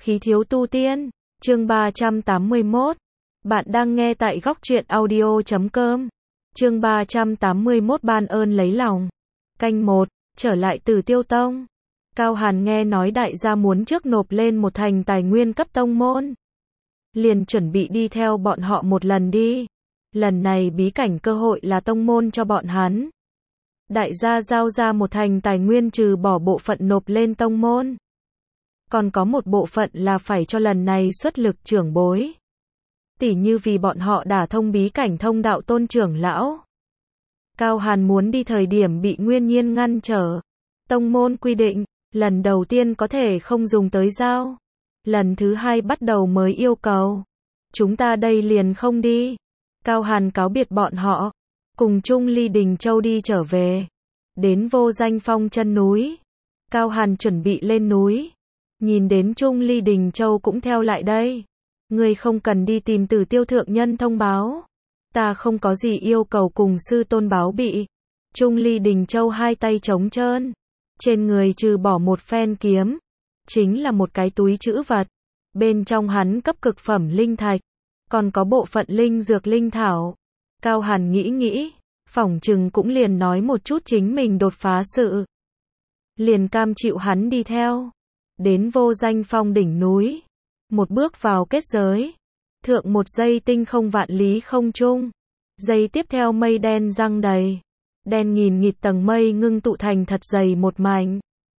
Khí thiếu tu tiên, chương 381. Bạn đang nghe tại góc truyện audio.com. Chương 381 ban ơn lấy lòng. Canh 1, trở lại Tử Tiêu Tông. Cao Hàn nghe nói đại gia muốn trước nộp lên một thành tài nguyên cấp tông môn. Liền chuẩn bị đi theo bọn họ một lần đi. Lần này bí cảnh cơ hội là tông môn cho bọn hắn. Đại gia giao ra một thành tài nguyên trừ bỏ bộ phận nộp lên tông môn. Còn có một bộ phận là phải cho lần này xuất lực trưởng bối. Tỉ như vì bọn họ đả thông bí cảnh thông đạo Tôn trưởng lão. Cao Hàn muốn đi thời điểm bị Nguyên Nhiên ngăn trở. Tông môn quy định, lần đầu tiên có thể không dùng tới dao. Lần thứ hai bắt đầu mới yêu cầu. Chúng ta đây liền không đi. Cao Hàn cáo biệt bọn họ. Cùng Trung Ly Đình Châu đi trở về. Đến Vô Danh Phong chân núi. Cao Hàn chuẩn bị lên núi. Nhìn đến Trung Ly Đình Châu cũng theo lại đây. Ngươi không cần đi tìm Tử Tiêu thượng nhân thông báo. Ta không có gì yêu cầu cùng sư tôn báo bị. Trung Ly Đình Châu hai tay trống trơn. Trên người trừ bỏ một phen kiếm. Chính là một cái túi trữ vật. Bên trong hắn cấp cực phẩm linh thạch. Còn có bộ phận linh dược linh thảo. Cao Hàn nghĩ. Phỏng chừng cũng liền nói một chút chính mình đột phá sự. Liền cam chịu hắn đi theo. Đến Vô Danh Phong đỉnh núi. Một bước vào kết giới. Thượng một giây tinh không vạn lý không trung. Giây tiếp theo mây đen răng đầy. Đen nghìn nghịt tầng mây ngưng tụ thành thật dày một mảnh.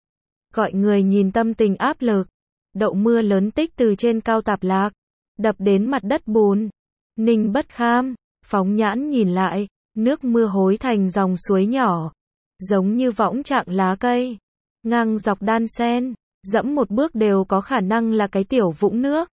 Gọi người nhìn tâm tình áp lực. Đậu mưa lớn tích từ trên cao tạp lạc. Đập đến mặt đất bùn. Ninh bất kham. Phóng nhãn nhìn lại. Nước mưa hối thành dòng suối nhỏ. Giống như võng trạng lá cây. Ngang dọc đan sen. Dẫm một bước đều có khả năng là cái tiểu vũng nước.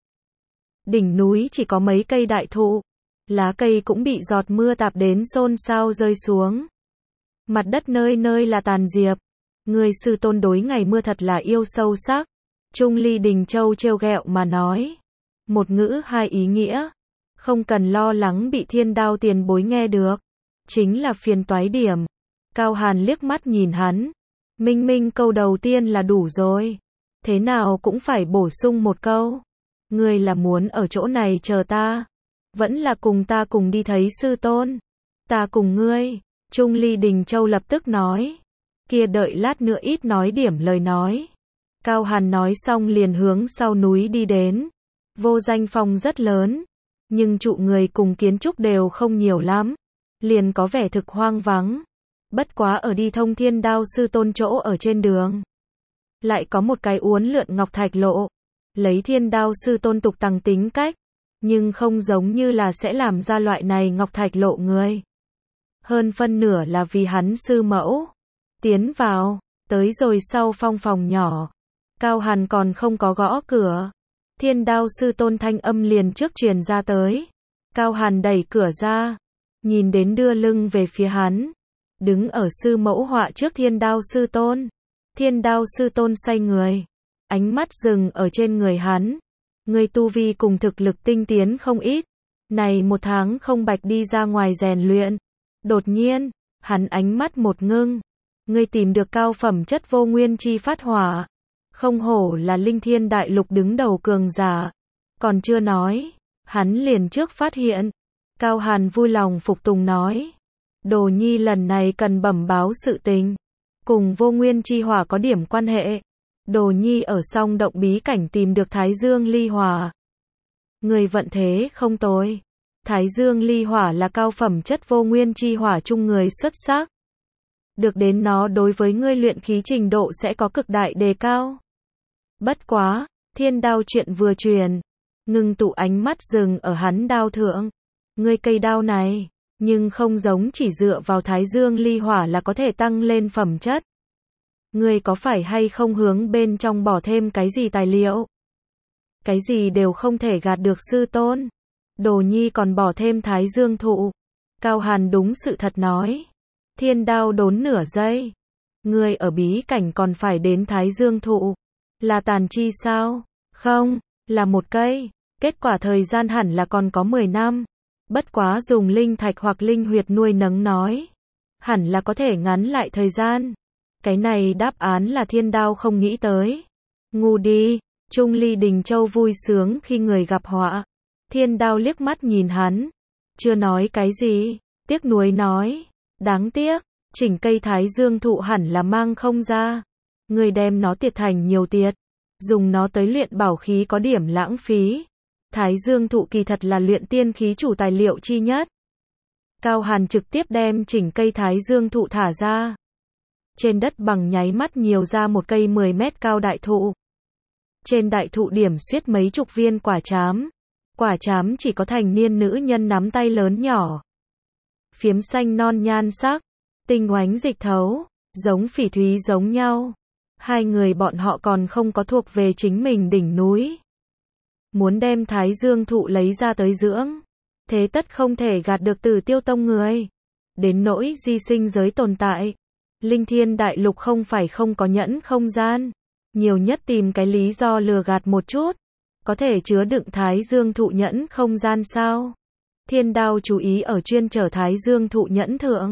Đỉnh núi chỉ có mấy cây đại thụ. Lá cây cũng bị giọt mưa tạp đến xôn xao rơi xuống. Mặt đất nơi nơi là tàn diệp. Người sư tôn đối ngày mưa thật là yêu sâu sắc. Trung Ly Đình Châu trêu ghẹo mà nói. Một ngữ hai ý nghĩa. Không cần lo lắng bị thiên đao tiền bối nghe được. Chính là phiền toái điểm. Cao Hàn liếc mắt nhìn hắn. Minh câu đầu tiên là đủ rồi. Thế nào cũng phải bổ sung một câu. Ngươi là muốn ở chỗ này chờ ta. Vẫn là cùng ta cùng đi thấy sư tôn. Ta cùng ngươi. Trung Ly Đình Châu lập tức nói. Kia đợi lát nữa ít nói điểm lời nói. Cao Hàn nói xong liền hướng sau núi đi đến. Vô Danh Phong rất lớn. Nhưng trụ người cùng kiến trúc đều không nhiều lắm. Liền có vẻ thực hoang vắng. Bất quá ở đi thông Thiên Đao sư tôn chỗ ở trên đường. Lại có một cái uốn lượn ngọc thạch lộ. Lấy Thiên Đao sư tôn tục tằng tính cách. Nhưng không giống như là sẽ làm ra loại này ngọc thạch lộ người. Hơn phân nửa là vì hắn sư mẫu. Tiến vào. Tới rồi sau phong phòng nhỏ. Cao Hàn còn không có gõ cửa. Thiên Đao sư tôn thanh âm liền trước truyền ra tới. Cao Hàn đẩy cửa ra. Nhìn đến đưa lưng về phía hắn. Đứng ở sư mẫu họa trước Thiên Đao sư tôn. Thiên Đao sư tôn xoay người. Ánh mắt dừng ở trên người hắn. Người tu vi cùng thực lực tinh tiến không ít. Này một tháng không bạch đi ra ngoài rèn luyện. Đột nhiên, hắn ánh mắt một ngưng. Ngươi tìm được cao phẩm chất vô nguyên chi phát hỏa. Không hổ là linh thiên đại lục đứng đầu cường giả. Còn chưa nói. Hắn liền trước phát hiện. Cao Hàn vui lòng phục tùng nói. Đồ nhi lần này cần bẩm báo sự tình. Cùng vô nguyên chi hỏa có điểm quan hệ. Đồ nhi ở song động bí cảnh tìm được Thái Dương ly hỏa. Người vận thế không tồi. Thái Dương ly hỏa là cao phẩm chất vô nguyên chi hỏa chung người xuất sắc. Được đến nó đối với ngươi luyện khí trình độ sẽ có cực đại đề cao. Bất quá, Thiên Đao chuyện vừa truyền. Ngưng tụ ánh mắt dừng ở hắn đao thượng. Ngươi cây đao này. Nhưng không giống chỉ dựa vào Thái Dương ly hỏa là có thể tăng lên phẩm chất. Ngươi có phải hay không hướng bên trong bỏ thêm cái gì tài liệu? Cái gì đều không thể gạt được sư tôn. Đồ nhi còn bỏ thêm Thái Dương thụ. Cao Hàn đúng sự thật nói. Thiên Đao đốn nửa giây. Ngươi ở bí cảnh còn phải đến Thái Dương thụ. Là tàn chi sao? Không, là một cây. Kết quả thời gian hẳn là còn có 10 năm. Bất quá dùng linh thạch hoặc linh huyệt nuôi nấng nói. Hẳn là có thể ngắn lại thời gian. Cái này đáp án là Thiên Đao không nghĩ tới. Ngu đi. Trung Ly Đình Châu vui sướng khi người gặp họa. Thiên Đao liếc mắt nhìn hắn, chưa nói cái gì, tiếc nuối nói, đáng tiếc, chỉnh cây Thái Dương thụ hẳn là mang không ra. Người đem nó tiệt thành nhiều tiệt, dùng nó tới luyện bảo khí có điểm lãng phí. Thái Dương thụ kỳ thật là luyện tiên khí chủ tài liệu chi nhất. Cao Hàn trực tiếp đem chỉnh cây Thái Dương thụ thả ra. Trên đất bằng nháy mắt nhiều ra một cây 10 mét cao đại thụ. Trên đại thụ điểm xuyết mấy chục viên quả trám. Quả trám chỉ có thành niên nữ nhân nắm tay lớn nhỏ. Phiếm xanh non nhan sắc, tinh oánh dịch thấu, giống phỉ thúy giống nhau. Hai người bọn họ còn không có thuộc về chính mình đỉnh núi. Muốn đem Thái Dương thụ lấy ra tới dưỡng. Thế tất không thể gạt được Tử Tiêu Tông người. Đến nỗi di sinh giới tồn tại. Linh Thiên Đại Lục không phải không có nhẫn không gian. Nhiều nhất tìm cái lý do lừa gạt một chút. Có thể chứa đựng Thái Dương thụ nhẫn không gian sao? Thiên Đao chú ý ở chuyên trở Thái Dương thụ nhẫn thượng.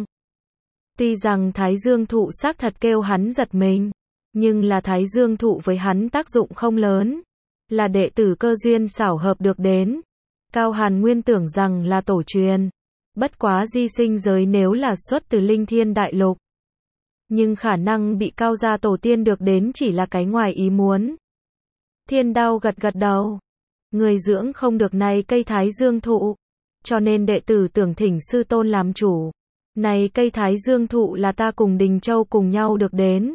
Tuy rằng Thái Dương thụ xác thật kêu hắn giật mình. Nhưng là Thái Dương thụ với hắn tác dụng không lớn. Là đệ tử cơ duyên xảo hợp được đến. Cao Hàn nguyên tưởng rằng là tổ truyền. Bất quá di sinh giới nếu là xuất từ Linh Thiên Đại Lục. Nhưng khả năng bị Cao gia tổ tiên được đến chỉ là cái ngoài ý muốn. Thiên Đao gật gật đầu. Người dưỡng không được này cây Thái Dương thụ. Cho nên đệ tử tưởng thỉnh sư tôn làm chủ. Này cây Thái Dương thụ là ta cùng Đình Châu cùng nhau được đến.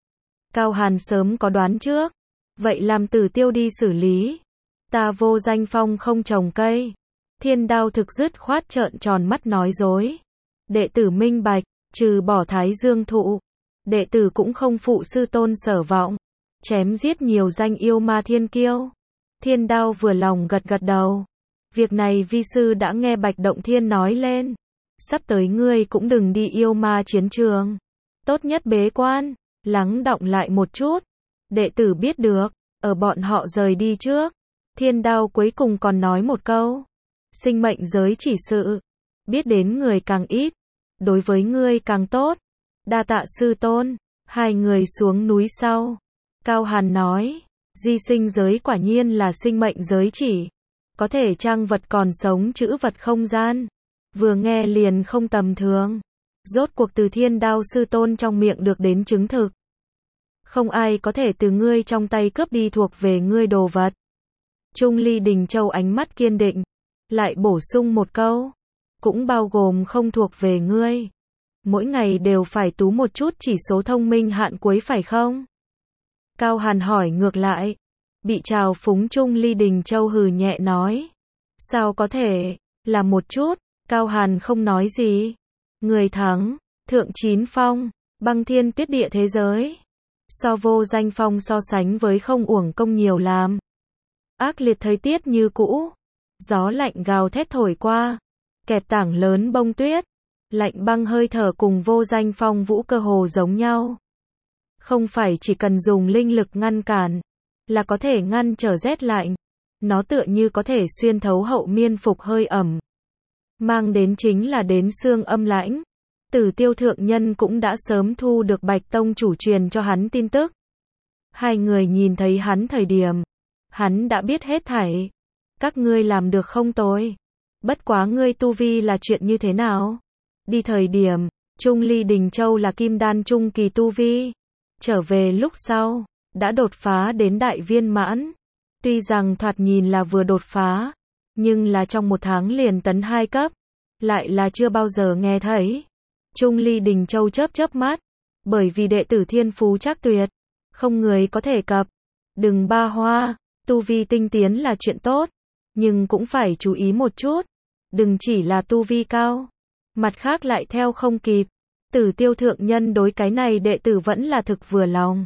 Cao Hàn sớm có đoán trước. Vậy làm Tử Tiêu đi xử lý. Ta Vô Danh Phong không trồng cây. Thiên Đao thực dứt khoát trợn tròn mắt nói dối. Đệ tử minh bạch, trừ bỏ Thái Dương thụ. Đệ tử cũng không phụ sư tôn sở vọng. Chém giết nhiều danh yêu ma thiên kiêu. Thiên Đao vừa lòng gật gật đầu. Việc này vi sư đã nghe Bạch Động Thiên nói lên. Sắp tới ngươi cũng đừng đi yêu ma chiến trường. Tốt nhất bế quan, lắng đọng lại một chút. Đệ tử biết được, ở bọn họ rời đi trước. Thiên Đao cuối cùng còn nói một câu. Sinh mệnh giới chỉ sự. Biết đến người càng ít. Đối với ngươi càng tốt. Đa tạ sư tôn. Hai người xuống núi sau. Cao Hàn nói. Di sinh giới quả nhiên là sinh mệnh giới chỉ. Có thể trang vật còn sống trữ vật không gian. Vừa nghe liền không tầm thường. Rốt cuộc từ Thiên Đao sư tôn trong miệng được đến chứng thực. Không ai có thể từ ngươi trong tay cướp đi thuộc về ngươi đồ vật. Trung Ly Đình Châu ánh mắt kiên định. Lại bổ sung một câu. Cũng bao gồm không thuộc về ngươi. Mỗi ngày đều phải tú một chút chỉ số thông minh hạn cuối phải không? Cao Hàn hỏi ngược lại. Bị trào phúng Trung Ly Đình Châu hừ nhẹ nói. Sao có thể, là một chút, Cao Hàn không nói gì. Người thắng, Thượng Chín Phong, băng thiên tuyết địa thế giới. So Vô Danh Phong so sánh với không uổng công nhiều làm. Ác liệt thời tiết như cũ. Gió lạnh gào thét thổi qua. Kẹp tảng lớn bông tuyết. Lạnh băng hơi thở cùng Vô Danh Phong vũ cơ hồ giống nhau. Không phải chỉ cần dùng linh lực ngăn cản. Là có thể ngăn trở rét lạnh. Nó tựa như có thể xuyên thấu hậu miên phục hơi ẩm. Mang đến chính là đến xương âm lãnh. Tử Tiêu thượng nhân cũng đã sớm thu được Bạch Tông chủ truyền cho hắn tin tức. Hai người nhìn thấy hắn thời điểm. Hắn đã biết hết thảy. Các ngươi làm được không tồi. Bất quá ngươi tu vi là chuyện như thế nào? Đi thời điểm, Trung Ly Đình Châu là kim đan trung kỳ tu vi. Trở về lúc sau, đã đột phá đến đại viên mãn. Tuy rằng thoạt nhìn là vừa đột phá, nhưng là trong một tháng liền tấn 2 cấp. Lại là chưa bao giờ nghe thấy. Trung Ly Đình Châu chớp chớp mắt. Bởi vì đệ tử thiên phú chắc tuyệt. Không người có thể cập. Đừng ba hoa. Tu vi tinh tiến là chuyện tốt. Nhưng cũng phải chú ý một chút. Đừng chỉ là tu vi cao. Mặt khác lại theo không kịp. Tử Tiêu thượng nhân đối cái này đệ tử vẫn là thực vừa lòng.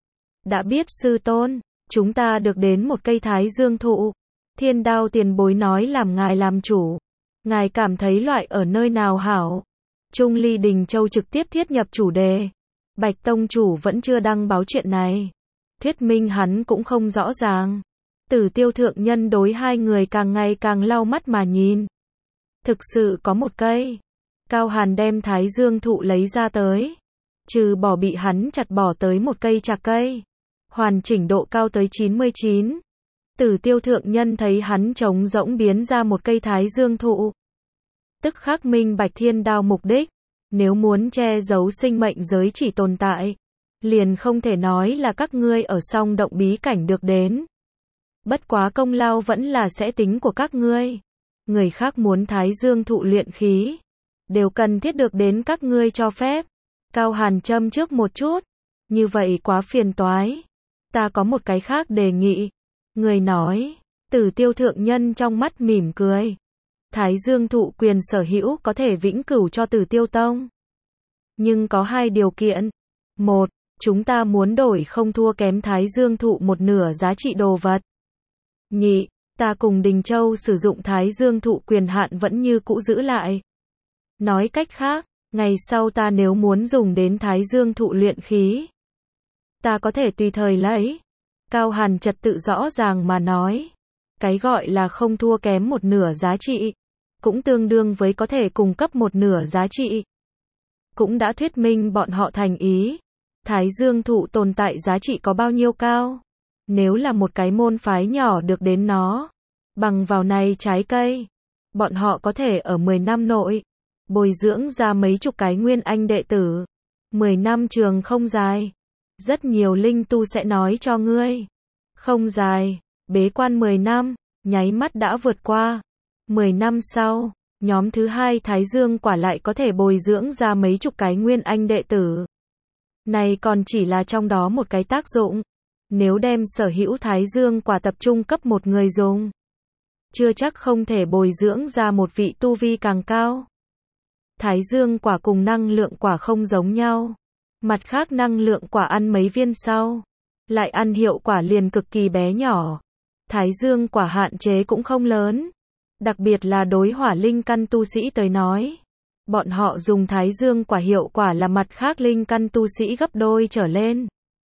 Đã biết sư tôn. Chúng ta được đến một cây Thái Dương thụ. Thiên Đao tiền bối nói làm ngài làm chủ. Ngài cảm thấy loại ở nơi nào hảo? Trung Ly Đình Châu trực tiếp thiết nhập chủ đề. Bạch Tông chủ vẫn chưa đăng báo chuyện này. Thuyết minh hắn cũng không rõ ràng. Tử Tiêu thượng nhân đối hai người càng ngày càng lau mắt mà nhìn. Thực sự có một cây. Cao Hàn đem Thái Dương thụ lấy ra tới. Trừ bỏ bị hắn chặt bỏ tới một cây chạc cây. hoàn chỉnh độ cao tới 99. Tử Tiêu thượng nhân thấy hắn trống rỗng biến ra một cây Thái Dương thụ. Tức khắc minh bạch Thiên Đao mục đích, nếu muốn che giấu sinh mệnh giới chỉ tồn tại, liền không thể nói là các ngươi ở song động bí cảnh được đến. Bất quá công lao vẫn là sẽ tính của các ngươi. Người khác muốn Thái Dương thụ luyện khí, đều cần thiết được đến các ngươi cho phép. Cao Hàn châm trước một chút, như vậy quá phiền toái. Ta có một cái khác đề nghị. Người nói, Tử Tiêu thượng nhân trong mắt mỉm cười. Thái Dương thụ quyền sở hữu có thể vĩnh cửu cho Tử Tiêu tông. Nhưng có hai điều kiện. Một, chúng ta muốn đổi không thua kém Thái Dương thụ một nửa giá trị đồ vật. Nhị, ta cùng Đình Châu sử dụng Thái Dương thụ quyền hạn vẫn như cũ giữ lại. Nói cách khác, ngày sau ta nếu muốn dùng đến Thái Dương thụ luyện khí, ta có thể tùy thời lấy. Cao Hàn trật tự rõ ràng mà nói. Cái gọi là không thua kém một nửa giá trị, cũng tương đương với có thể cung cấp một nửa giá trị. Cũng đã thuyết minh bọn họ thành ý. Thái Dương thụ tồn tại giá trị có bao nhiêu cao? Nếu là một cái môn phái nhỏ được đến nó, bằng vào này trái cây, bọn họ có thể ở 10 năm nội bồi dưỡng ra mấy chục cái nguyên anh đệ tử. 10 năm trường không dài. Rất nhiều linh tu sẽ nói cho ngươi. Không dài, bế quan 10 năm, nháy mắt đã vượt qua. 10 năm sau, nhóm thứ hai Thái Dương quả lại có thể bồi dưỡng ra mấy chục cái nguyên anh đệ tử. Này còn chỉ là trong đó một cái tác dụng. Nếu đem sở hữu Thái Dương quả tập trung cấp một người dùng, chưa chắc không thể bồi dưỡng ra một vị tu vi càng cao. Thái Dương quả cùng năng lượng quả không giống nhau. Mặt khác năng lượng quả ăn mấy viên sau, lại ăn hiệu quả liền cực kỳ bé nhỏ. Thái Dương quả hạn chế cũng không lớn. Đặc biệt là đối hỏa linh căn tu sĩ tới nói. Bọn họ dùng Thái Dương quả hiệu quả là mặt khác linh căn tu sĩ gấp đôi trở lên.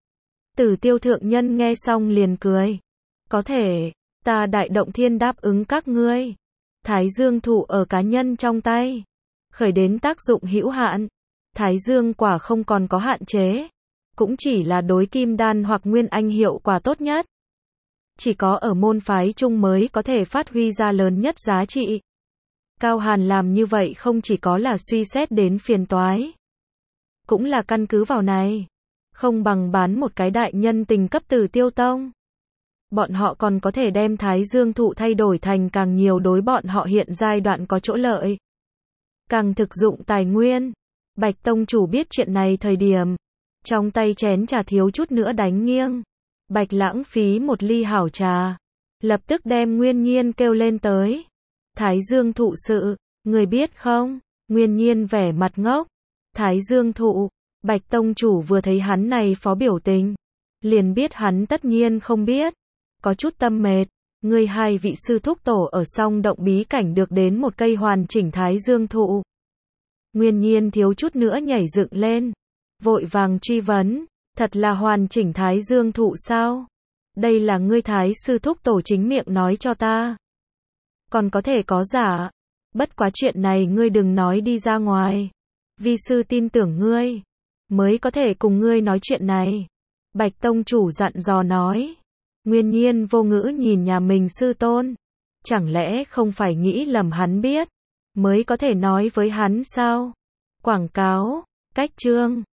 Tử Tiêu thượng nhân nghe xong liền cười. Có thể, ta Đại Động Thiên đáp ứng các ngươi. Thái Dương thụ ở cá nhân trong tay, khởi đến tác dụng hữu hạn. Thái Dương quả không còn có hạn chế, cũng chỉ là đối kim đan hoặc nguyên anh hiệu quả tốt nhất. Chỉ có ở môn phái chung mới có thể phát huy ra lớn nhất giá trị. Cao Hàn làm như vậy không chỉ có là suy xét đến phiền toái, cũng là căn cứ vào này. Không bằng bán một cái đại nhân tình cấp Tử Tiêu tông. Bọn họ còn có thể đem Thái Dương thụ thay đổi thành càng nhiều đối bọn họ hiện giai đoạn có chỗ lợi, càng thực dụng tài nguyên. Bạch tông chủ biết chuyện này thời điểm, trong tay chén trà thiếu chút nữa đánh nghiêng. Bạch lãng phí một ly hảo trà, lập tức đem Nguyên Nhiên kêu lên tới. Thái Dương thụ sự, người biết không? Nguyên Nhiên vẻ mặt ngốc. Thái Dương thụ, Bạch tông chủ vừa thấy hắn này phó biểu tình, liền biết hắn tất nhiên không biết. Có chút tâm mệt, người hai vị sư thúc tổ ở song động bí cảnh được đến một cây hoàn chỉnh Thái Dương thụ. Nguyên Nhiên thiếu chút nữa nhảy dựng lên, vội vàng truy vấn, thật là hoàn chỉnh Thái Dương thụ sao? Đây là ngươi Thái sư thúc tổ chính miệng nói cho ta. Còn có thể có giả, bất quá chuyện này ngươi đừng nói đi ra ngoài. Vi sư tin tưởng ngươi, mới có thể cùng ngươi nói chuyện này. Bạch tông chủ dặn dò nói. Nguyên Nhiên vô ngữ nhìn nhà mình sư tôn, chẳng lẽ không phải nghĩ lầm hắn biết, mới có thể nói với hắn sao? Quảng cáo, cách chương